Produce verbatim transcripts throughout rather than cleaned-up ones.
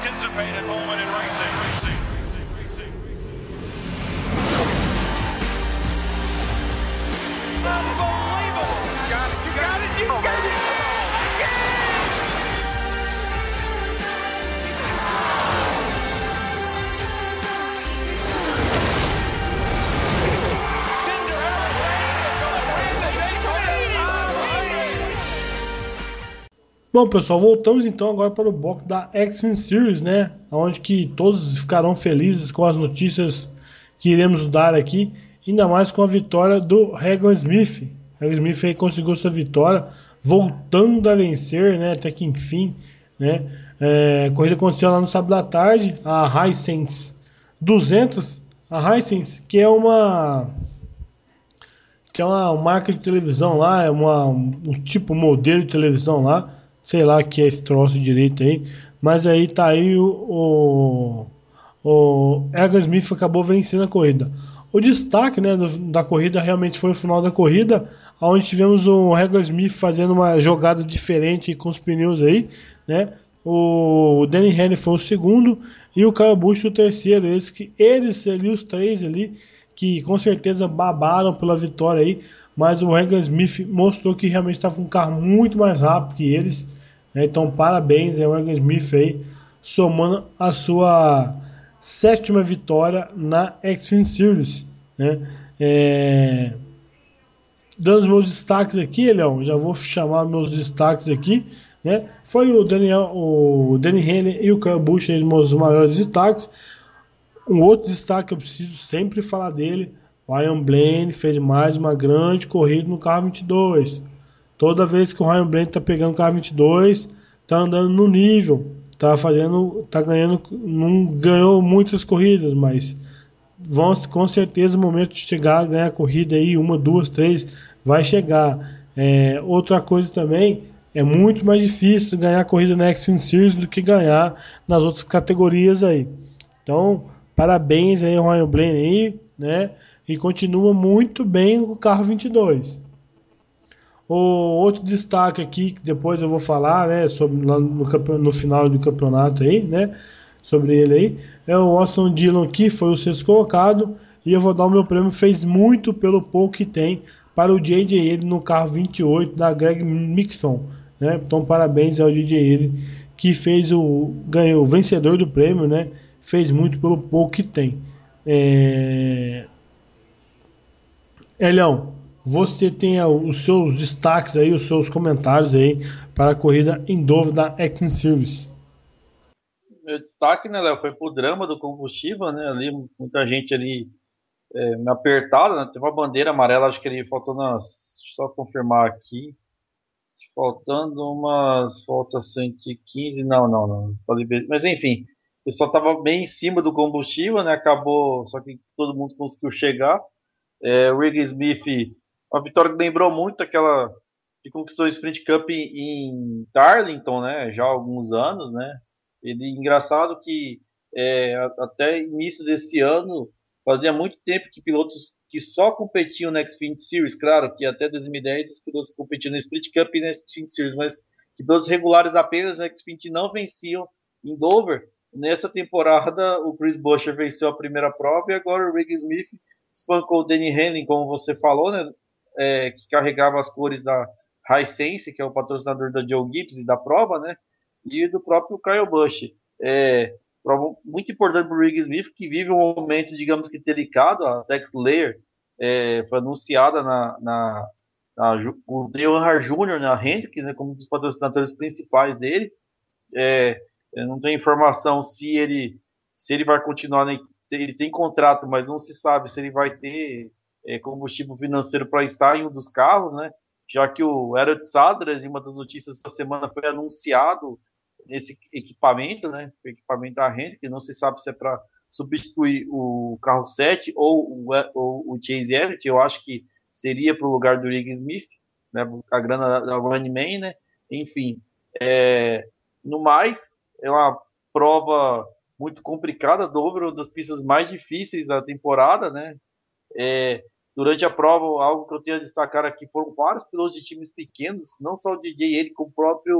anticipated moment in racing. Unbelievable! You got it, you got it, you got it! Bom, pessoal, voltamos então agora para o bloco da X-Men Series, né? Onde que todos ficarão felizes com as notícias que iremos dar aqui, ainda mais com a vitória do Regan Smith. Regan Smith aí conseguiu essa vitória, voltando a vencer, né? Até que enfim, né? É, a corrida aconteceu lá no sábado à tarde, a Hisense duzentos, a Hisense, que é uma que é uma marca de televisão lá, é uma, um tipo modelo de televisão lá. Sei lá que é esse troço direito aí. Mas aí tá aí o, o, o Regan Smith acabou vencendo a corrida. O destaque, né, do, da corrida realmente foi o final da corrida, onde tivemos o Regan Smith fazendo uma jogada diferente com os pneus aí, né? O, o Danny Henry foi o segundo e o Kyle Busch o terceiro. Eles, que, eles ali, os três ali, que com certeza babaram pela vitória aí. Mas o Regan Smith mostrou que realmente estava com um carro muito mais rápido que eles, né? Então parabéns ao Regan Smith aí, somando a sua sétima vitória na X-Fin Series, né? É... Dando os meus destaques aqui, Leão, já vou chamar meus destaques aqui, né? Foi o Daniel, o Danny Henry e o Kyle Busch, os maiores destaques. Um outro destaque que eu preciso sempre falar dele: o Ryan Blaney fez mais uma grande corrida no carro vinte e dois. Toda vez que o Ryan Blaney tá pegando o carro vinte e dois, tá andando no nível, tá fazendo, tá ganhando, não ganhou muitas corridas, mas vão com certeza o momento de chegar a ganhar a corrida aí, uma, duas, três, vai chegar. É, outra coisa também, é muito mais difícil ganhar a corrida na X-Fin Series do que ganhar nas outras categorias aí. Então, parabéns aí ao Ryan Blaney aí, né? E continua muito bem o carro vinte e dois. O outro destaque aqui, que depois eu vou falar, né, sobre lá no, no final do campeonato aí, né, sobre ele aí, é o Austin Dillon, que foi o sexto colocado, e eu vou dar o meu prêmio, fez muito pelo pouco que tem, para o J J ele no carro vinte e oito da Greg Mixon, né? Então parabéns ao J J ele, que fez o ganhou o vencedor do prêmio, né? Fez muito pelo pouco que tem. É... Elião, você tem os seus destaques aí, os seus comentários aí para a corrida em Dover da X-Fin Series. Meu destaque, né, Léo, foi pro drama do combustível, né? Ali muita gente ali é, me apertada, né? Tem uma bandeira amarela, acho que ele faltou nas. Deixa eu só confirmar aqui. Faltando umas. Falta cento e quinze. Não, não, não. Mas enfim, o pessoal tava bem em cima do combustível, né? Acabou. Só que todo mundo conseguiu chegar. É, o Regan Smith, uma vitória que lembrou muito aquela que conquistou o Sprint Cup em, em Darlington, né? Já há alguns anos, né? Ele, engraçado que é, até início desse ano fazia muito tempo que pilotos que só competiam na Xfinity Series, claro que até dois mil e dez os pilotos competiam na Sprint Cup e na Xfinity Series, mas que pilotos regulares apenas na Xfinity não venciam em Dover. Nessa temporada o Chris Buescher venceu a primeira prova e agora o Regan Smith espancou o Danny Henry, como você falou, né, é, que carregava as cores da Hisense, que é o patrocinador da Joe Gibbs e da prova, né, e do próprio Kyle Busch. É, prova muito importante para o Regan Smith, que vive um momento, digamos que delicado. A Tex Layer é, foi anunciada na, na, na o Dale Earnhardt Júnior na Hendrick, né, como um dos patrocinadores principais dele. É, não tem informação se ele, se ele vai continuar, né, ele tem contrato, mas não se sabe se ele vai ter é, combustível financeiro para estar em um dos carros, né? Já que o Eric Sadler, em uma das notícias da semana, foi anunciado nesse equipamento, né? O equipamento da Hendrick, não se sabe se é para substituir o carro sete ou o, ou o Chase Elliott. Eu acho que seria para o lugar do Regan Smith, né? A grana da Running Man, né? Enfim, é, no mais, é uma prova muito complicada. Dover, uma das pistas mais difíceis da temporada, né? É, durante a prova, algo que eu tenho a destacar aqui foram vários pilotos de times pequenos, não só o D J ele, como o próprio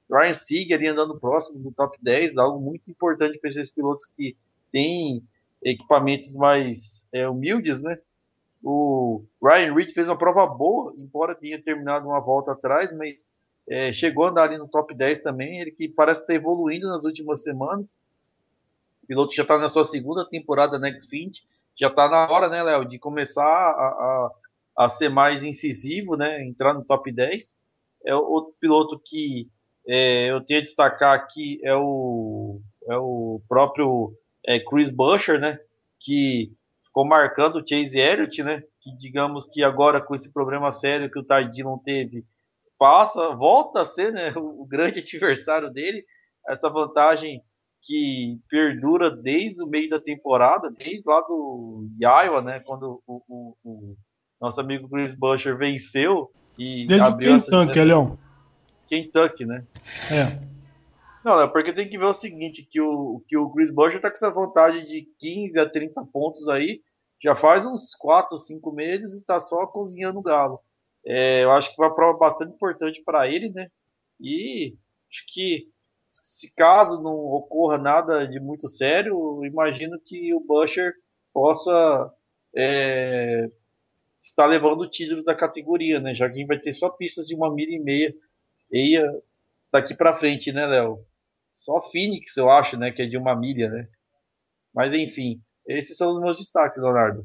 Ryan Sieg ali andando próximo do top dez, algo muito importante para esses pilotos que têm equipamentos mais é, humildes, né? O Ryan Reed fez uma prova boa, embora tenha terminado uma volta atrás, mas é, chegou a andar ali no top dez também. Ele que parece estar evoluindo nas últimas semanas. O piloto já está na sua segunda temporada na Xfinity. Já está na hora, né, Léo, de começar a, a, a ser mais incisivo, né? Entrar no top dez. É outro piloto que é, eu tenho a destacar aqui é o, é o próprio é, Chris Buescher, né? Que ficou marcando o Chase Elliott, né? Que digamos que agora com esse problema sério que o Ty Dillon teve, passa, volta a ser, né, o, o grande adversário dele. Essa vantagem que perdura desde o meio da temporada, desde lá do Iowa, né? Quando o, o, o nosso amigo Chris Buescher venceu e Desde o abriu essa Kentucky, Leão. Kentucky, né? É. Não, é porque tem que ver o seguinte, que o, que o Chris Buescher tá com essa vantagem de quinze a trinta pontos aí, já faz uns quatro, cinco meses e tá só cozinhando o galo. É, eu acho que foi uma prova bastante importante para ele, né? E acho que se caso não ocorra nada de muito sério, eu imagino que o Buescher possa é, estar levando o título da categoria, né? Já que vai ter só pistas de uma milha e meia e daqui para frente, né, Léo? Só Phoenix, eu acho, né, que é de uma milha, né? Mas enfim, esses são os meus destaques, Leonardo.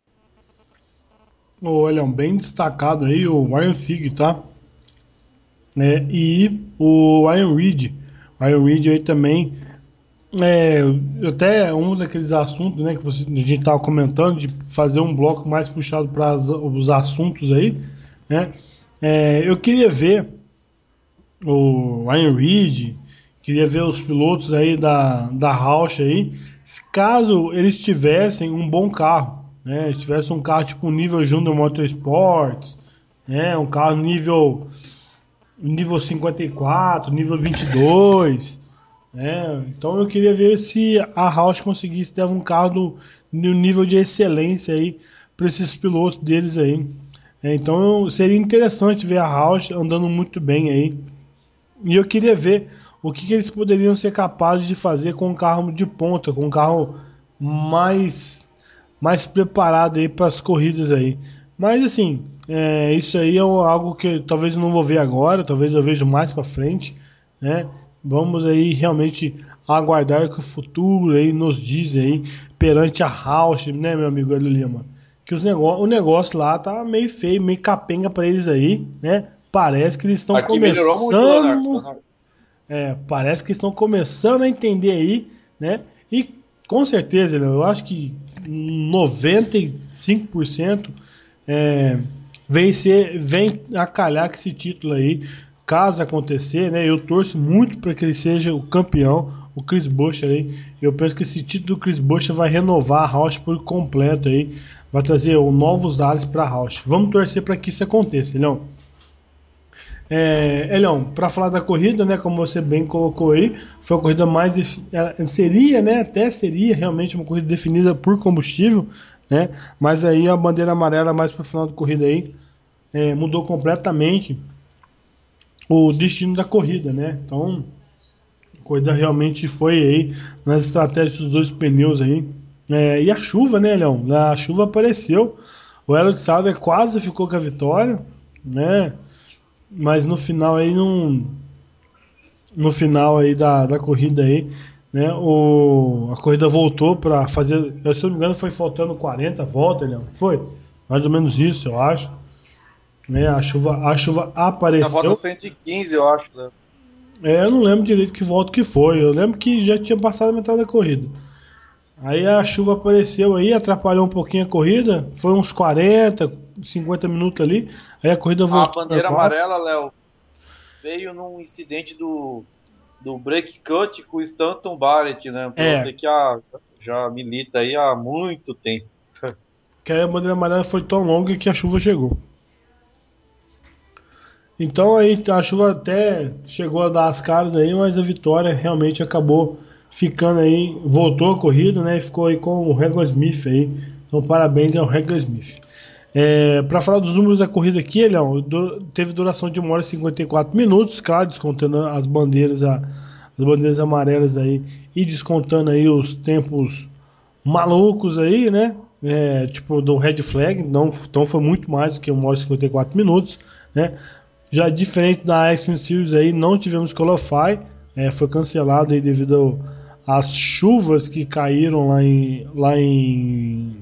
Olha, um bem destacado aí o Ryan Sieg, tá? É, e o Ryan Reed. O Ryan Reed aí também é até um daqueles assuntos, né, que você, a gente tava comentando de fazer um bloco mais puxado para os assuntos aí, né? É, eu queria ver o Ryan Reed, queria ver os pilotos aí da, da Roush aí, caso eles tivessem um bom carro, né? Se tivesse um carro tipo nível Junior Motorsports, né? Um carro nível nível cinquenta e quatro, nível vinte e dois, né? Então eu queria ver se a Roush conseguisse ter um carro do, no nível de excelência aí para esses pilotos deles aí. É, então seria interessante ver a Roush andando muito bem aí. E eu queria ver o que, que eles poderiam ser capazes de fazer com um carro de ponta, com um carro mais, mais preparado aí para as corridas aí. Mas assim, é, isso aí é algo que talvez eu não vou ver agora, talvez eu veja mais para frente, né? Vamos aí realmente aguardar o que o futuro aí nos diz aí perante a Roush, né, meu amigo Hélio Lima? Que os negócio, o negócio lá tá meio feio, meio capenga para eles aí, né? Parece que eles estão Aqui começando. melhorou muito, Leonardo. É, parece que estão começando a entender aí, né? E com certeza, eu acho que noventa e cinco por cento é, vem, ser, vem a calhar com esse título aí, caso acontecer, né? Eu torço muito para que ele seja o campeão, o Chris Buescher aí. Eu penso que esse título do Chris Buescher vai renovar a Roush por completo aí, vai trazer novos ares para a Roush. Vamos torcer para que isso aconteça, não? É, Elião, para falar da corrida, né, como você bem colocou aí, foi uma corrida mais seria, né, até seria realmente uma corrida definida por combustível, né, mas aí a bandeira amarela mais para o final da corrida aí é, mudou completamente o destino da corrida, né? Então a corrida realmente foi aí nas estratégias dos dois pneus aí, é, e a chuva, né, Elião? A chuva apareceu, o Elliott Sadler quase ficou com a vitória, né? Mas no final aí não, no final aí da, da corrida aí, né, o, a corrida voltou para fazer, eu, se não me engano foi faltando quarenta voltas, né, foi mais ou menos isso, eu acho, né, a chuva, a chuva apareceu. Na volta cento e quinze, eu acho, né? É, eu não lembro direito que volta que foi, eu lembro que já tinha passado a metade da corrida. Aí a chuva apareceu aí, atrapalhou um pouquinho a corrida, foi uns quarenta, cinquenta minutos ali, aí a corrida voltou. A bandeira amarela, Léo, veio num incidente do, do break cut com o Stanton Barrett, né? É. Que a, já milita aí há muito tempo. Que aí a bandeira amarela foi tão longa que a chuva chegou. Então aí a chuva até chegou a dar as caras aí, mas a vitória realmente acabou ficando aí, voltou a corrida, né? E ficou aí com o Regan Smith aí. Então parabéns ao Regan Smith. É, para falar dos números da corrida aqui, Leão, du- teve duração de uma hora e cinquenta e quatro minutos, claro, descontando as bandeiras, a- as bandeiras amarelas aí e descontando aí os tempos malucos aí, né? É, tipo do red flag, não, então foi muito mais do que uma hora e cinquenta e quatro minutos, né? Já diferente da X Series aí, não tivemos qualify, é, foi cancelado aí devido às chuvas que caíram lá em, lá em,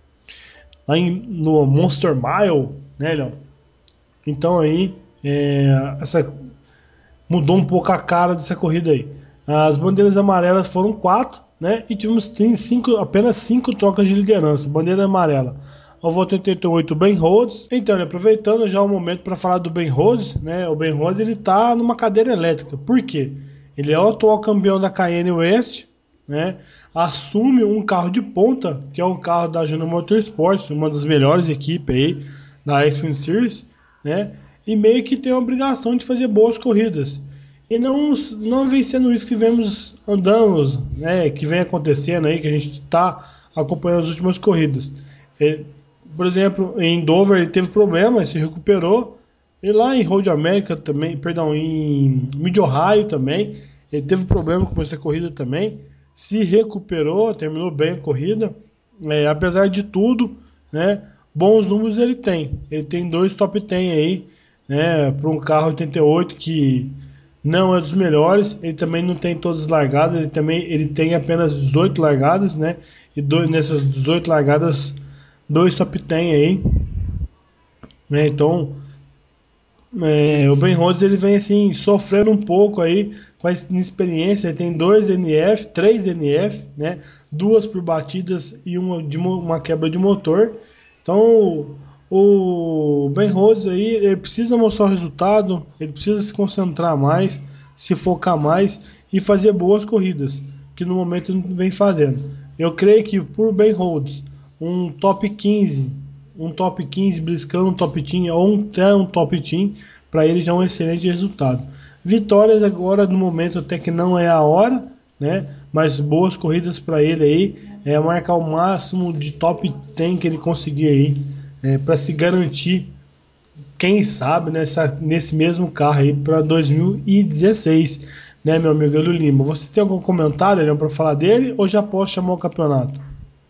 lá em no Monster Mile, né, Léo? Então aí é, essa mudou um pouco a cara dessa corrida aí. As bandeiras amarelas foram quatro, né? E tivemos tem cinco, apenas cinco trocas de liderança. Bandeira amarela. Ao voto oitenta e oito, Ben Rhodes. Então, né, aproveitando já o momento para falar do Ben Rhodes, né? O Ben Rhodes ele tá numa cadeira elétrica. Por quê? Ele é o atual campeão da Cayenne West, né? Assume um carro de ponta, que é um carro da Junior Motorsports, uma das melhores equipes aí da X-Fin Series, né? E meio que tem a obrigação de fazer boas corridas. E não, não vem sendo isso que vemos andando, né? Que vem acontecendo aí, que a gente está acompanhando as últimas corridas. Ele, por exemplo, em Dover ele teve problemas, se recuperou. E lá em Road America também, perdão, em Mid Ohio também, ele teve problema com essa corrida também. Se recuperou, terminou bem a corrida. É, apesar de tudo, né? Bons números ele tem. Ele tem dois top dez aí, né? Para um carro oitenta e oito que não é dos melhores. Ele também não tem todas as largadas. Ele também ele tem apenas dezoito largadas, né? E dois, nessas dezoito largadas, dois top dez aí, né? Então, é, o Ben Rhodes ele vem assim sofrendo um pouco aí com a inexperiência. Ele tem dois D N F, três D N F, né? Duas por batidas e uma de mo- uma quebra de motor. Então, o Ben Rhodes aí ele precisa mostrar o resultado, ele precisa se concentrar mais, se focar mais e fazer boas corridas, que no momento ele não vem fazendo. Eu creio que por Ben Rhodes, um top quinze, um top quinze briscando um top team ou um, até um top team, para ele já é um excelente resultado. Vitórias agora no momento até que não é a hora, né? Mas boas corridas para ele aí, é marcar o máximo de top dez que ele conseguir aí, é, para se garantir, quem sabe, nessa, nesse mesmo carro aí para dois mil e dezesseis, né, meu amigo Elio Lima? Você tem algum comentário para falar dele ou já posso chamar o campeonato?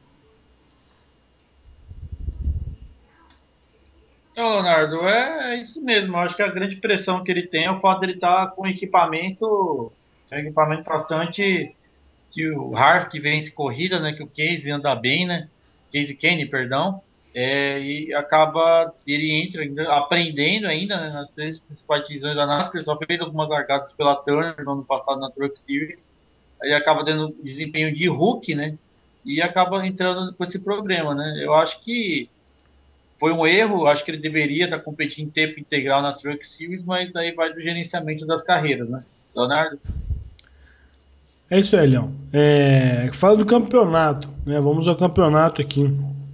Então, Leonardo, é é isso mesmo. Eu acho que a grande pressão que ele tem é o fato dele estar com equipamento, um equipamento bastante que o Harvick vence corrida, né? Que o Casey anda bem, né? Casey Kenny, perdão. É, e acaba, ele entra ainda, aprendendo ainda, né, nas três principais divisões da NASCAR. Ele só fez algumas largadas pela Turner no ano passado na Truck Series. Aí acaba tendo desempenho de rookie, né? E acaba entrando com esse problema, né? Eu acho que foi um erro, acho que ele deveria estar competindo em tempo integral na Truck Series, mas aí vai do gerenciamento das carreiras, né? Leonardo? É isso aí, Leão. É, fala do campeonato, né? Vamos ao campeonato aqui.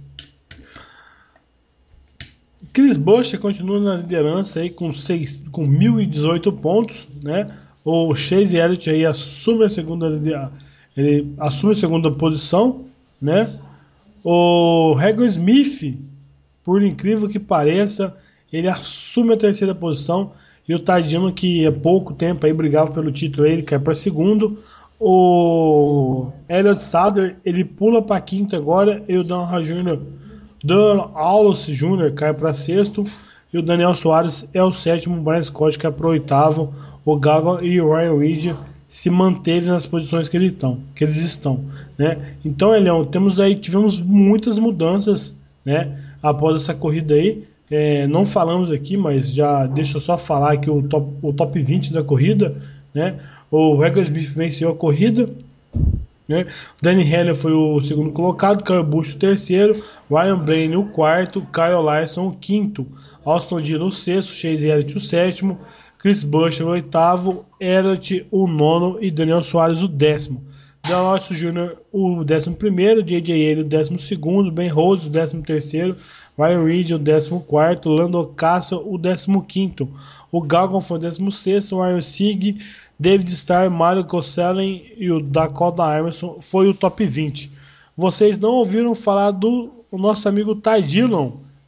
Chris Buescher continua na liderança aí com, seis, com mil e dezoito pontos, né? O Chase Elliott aí assume a segunda ele assume a segunda posição, né? O Regan Smith, por incrível que pareça, ele assume a terceira posição e o Tardino, que há pouco tempo aí brigava pelo título, ele cai para segundo. O Elliott Sadler ele pula para quinto agora e o Dan Júnior Dan Aulos Júnior cai para sexto e o Daniel Soares é o sétimo, o Brian Scott cai para o oitavo, o Gaga e o Ryan Reed se manteve nas posições que, ele estão, que eles estão, né? Então, Elião, temos aí tivemos muitas mudanças, né? Após essa corrida aí, é, não falamos aqui, mas já deixa eu só falar aqui o top, o top vinte da corrida, né? O Regan Smith venceu a corrida, né? Danny Heller foi o segundo colocado, Kyle Busch o terceiro, Ryan Blaney o quarto, Kyle Larson o quinto, Austin Dillon o sexto, Chase Elliott o sétimo, Chris Buescher o oitavo, Elliott o nono e Daniel Soares o décimo. Dallas Júnior o décimo primeiro, J J Ele o décimo segundo, Ben Rhodes o décimo terceiro, Ryan Reed o décimo quarto, Lando Castle o décimo quinto, o Galgon foi o décimo sexto, o Ryan Sieg, David Starr, Mario Kosellen e o Dakota Emerson foi o top vinte. Vocês não ouviram falar do o nosso amigo Ty Dillon,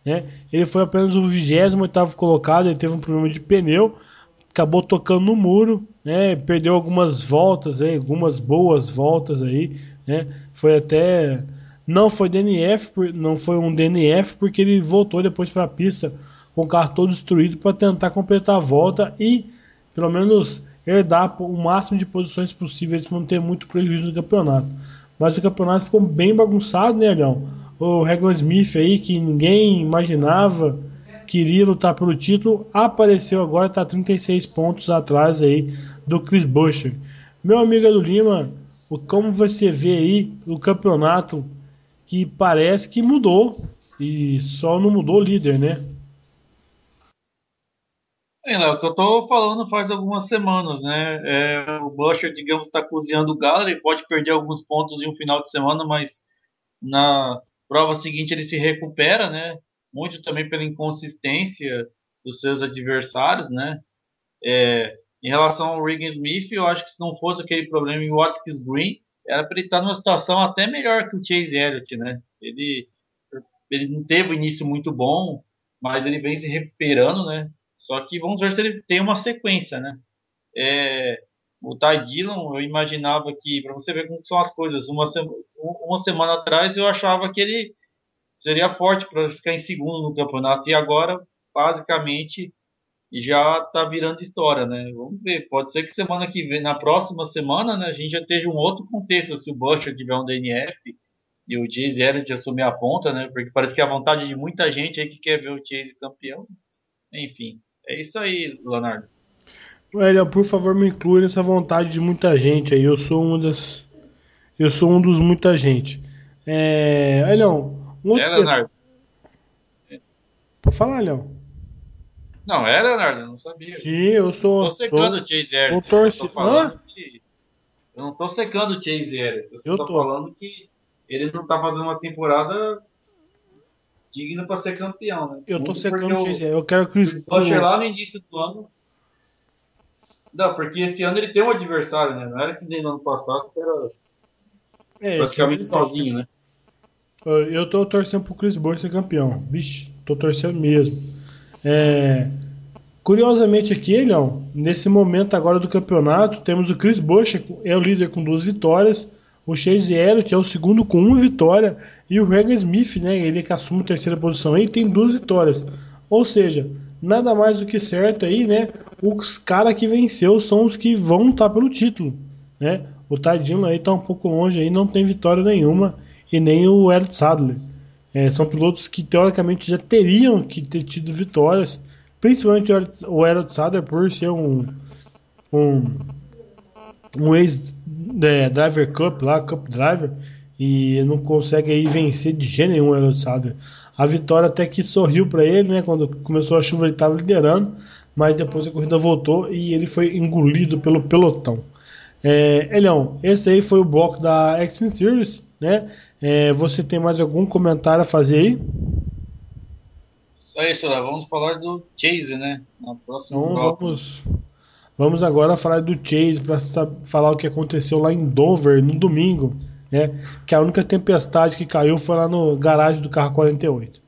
né? Ele foi apenas o vigésimo oitavo colocado, ele teve um problema de pneu, acabou tocando no muro, né? Perdeu algumas voltas, aí, algumas boas voltas aí, né? Foi até não foi D N F, não foi um D N F porque ele voltou depois para a pista com o carro todo destruído para tentar completar a volta e pelo menos herdar o máximo de posições possíveis para não ter muito prejuízo no campeonato. Mas o campeonato ficou bem bagunçado, né, Leão? O Regan Smith aí, que ninguém imaginava que iria lutar pelo título, apareceu agora, está trinta e seis pontos atrás aí do Chris Buescher. Meu amigo do Lima, como você vê aí o campeonato que parece que mudou e só não mudou o líder, né? É, Léo, o que eu tô falando faz algumas semanas, né? É, o Buescher, digamos, está cozinhando o galo, ele pode perder alguns pontos em um final de semana, mas na prova seguinte ele se recupera, né? Muito também pela inconsistência dos seus adversários, né? É, em relação ao Regan Smith, eu acho que se não fosse aquele problema em Watkins Green, era para ele estar numa situação até melhor que o Chase Elliott, né? Ele, ele não teve um início muito bom, mas ele vem se recuperando, né? Só que vamos ver se ele tem uma sequência, né? É, o Ty Dillon, eu imaginava que, para você ver como são as coisas, uma, sema, uma semana atrás eu achava que ele seria forte para ficar em segundo no campeonato, e agora, basicamente, já está virando história, né? Vamos ver, pode ser que semana que vem, na próxima semana, né, a gente já esteja um outro contexto, se o Buescher tiver um D N F e o Chase Elliott assumir a ponta, né? Porque parece que é a vontade de muita gente aí que quer ver o Chase campeão. Enfim, é isso aí, Leonardo. Léo, por favor, me inclua nessa vontade de muita gente aí. Eu sou um das. Eu sou um dos muita gente. É. Leão, um É, outro. Leonardo? Pode falar, Leão. Não, é, Leonardo, eu não sabia. Sim, eu Tô sou. secando Sou. o Chase Tô Elliott, eu só tô torcendo. Hã? falando que. Eu não tô secando o Chase Elliott, eu só Eu tô tô. falando que ele não tá fazendo uma temporada digna para ser campeão, né? Eu tô Muito porque secando o Chase. o, Eu quero que o Buescher o. lá no início do ano. Não, porque esse ano ele tem um adversário, né? Não era que nem no ano passado, que era É, esse ano praticamente ele tem, né? sozinho, né? Eu tô torcendo pro Chris Bosh ser campeão. Vixe, tô torcendo mesmo. É. Curiosamente aqui, Leão, nesse momento agora do campeonato, temos o Chris Buescher, é o líder com duas vitórias, o Chase Elliott é o segundo com uma vitória, e o Regan Smith, né, ele que assume a terceira posição aí, tem duas vitórias. Ou seja, nada mais do que certo aí, né, os caras que venceu são os que vão lutar pelo título, né. O Ty Dillon aí tá um pouco longe aí, não tem vitória nenhuma, e nem o Elliott Sadler. É, são pilotos que teoricamente já teriam que ter tido vitórias, principalmente o Elliott Sadler por ser um um, um ex-driver Cup lá, Cup Driver, e não consegue aí vencer de jeito nenhum o Elliott Sadler. A vitória até que sorriu para ele, né? Quando começou a chuva ele estava liderando, mas depois a corrida voltou e ele foi engolido pelo pelotão. É, Elião, esse aí foi o bloco da Extreme Series, né? É, você tem mais algum comentário a fazer aí? Só isso, Léo. Vamos falar do Chase, né? No próximo Então bloco. vamos, vamos agora falar do Chase para falar o que aconteceu lá em Dover no domingo, né? Que a única tempestade que caiu foi lá no garagem do carro quarenta e oito.